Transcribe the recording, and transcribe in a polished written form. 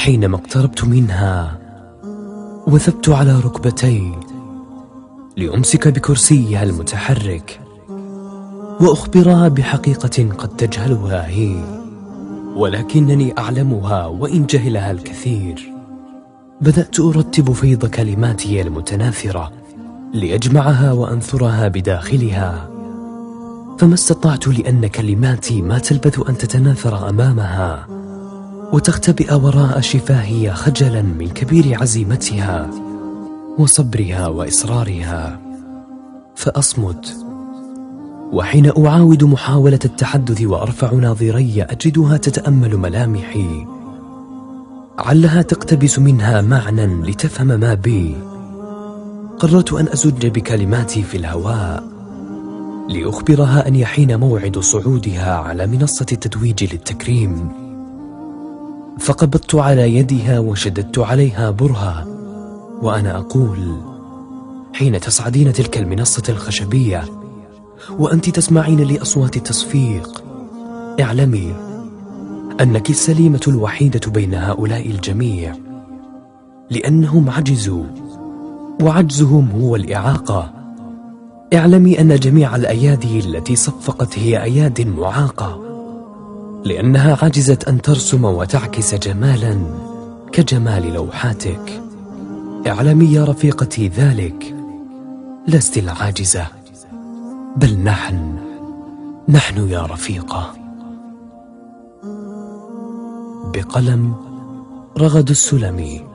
حينما اقتربت منها وثبت على ركبتي لأمسك بكرسيها المتحرك وأخبرها بحقيقة قد تجهلها هي، ولكنني أعلمها وإن جهلها الكثير. بدأت أرتب فيض كلماتي المتناثرة لأجمعها وأنثرها بداخلها، فما استطعت لأن كلماتي ما تلبث أن تتناثر أمامها وتختبئ وراء شفاهي خجلا من كبير عزيمتها وصبرها وإصرارها، فأصمت. وحين أعاود محاولة التحدث وأرفع ناظري أجدها تتأمل ملامحي، علها تقتبس منها معنى لتفهم ما بي. قررت أن أزج بكلماتي في الهواء لأخبرها أن يحين موعد صعودها على منصة التتويج للتكريم. فقبضت على يدها وشددت عليها برها وأنا أقول: حين تصعدين تلك المنصة الخشبية وأنت تسمعين لأصوات التصفيق، اعلمي أنك السليمة الوحيدة بين هؤلاء الجميع، لأنهم عجزوا وعجزهم هو الإعاقة. اعلمي أن جميع الأيادي التي صفقت هي أياد معاقة، لأنها عجزت أن ترسم وتعكس جمالا كجمال لوحاتك. اعلمي يا رفيقتي ذلك، لست العاجزة، بل نحن يا رفيقة. بقلم رغد السلمي.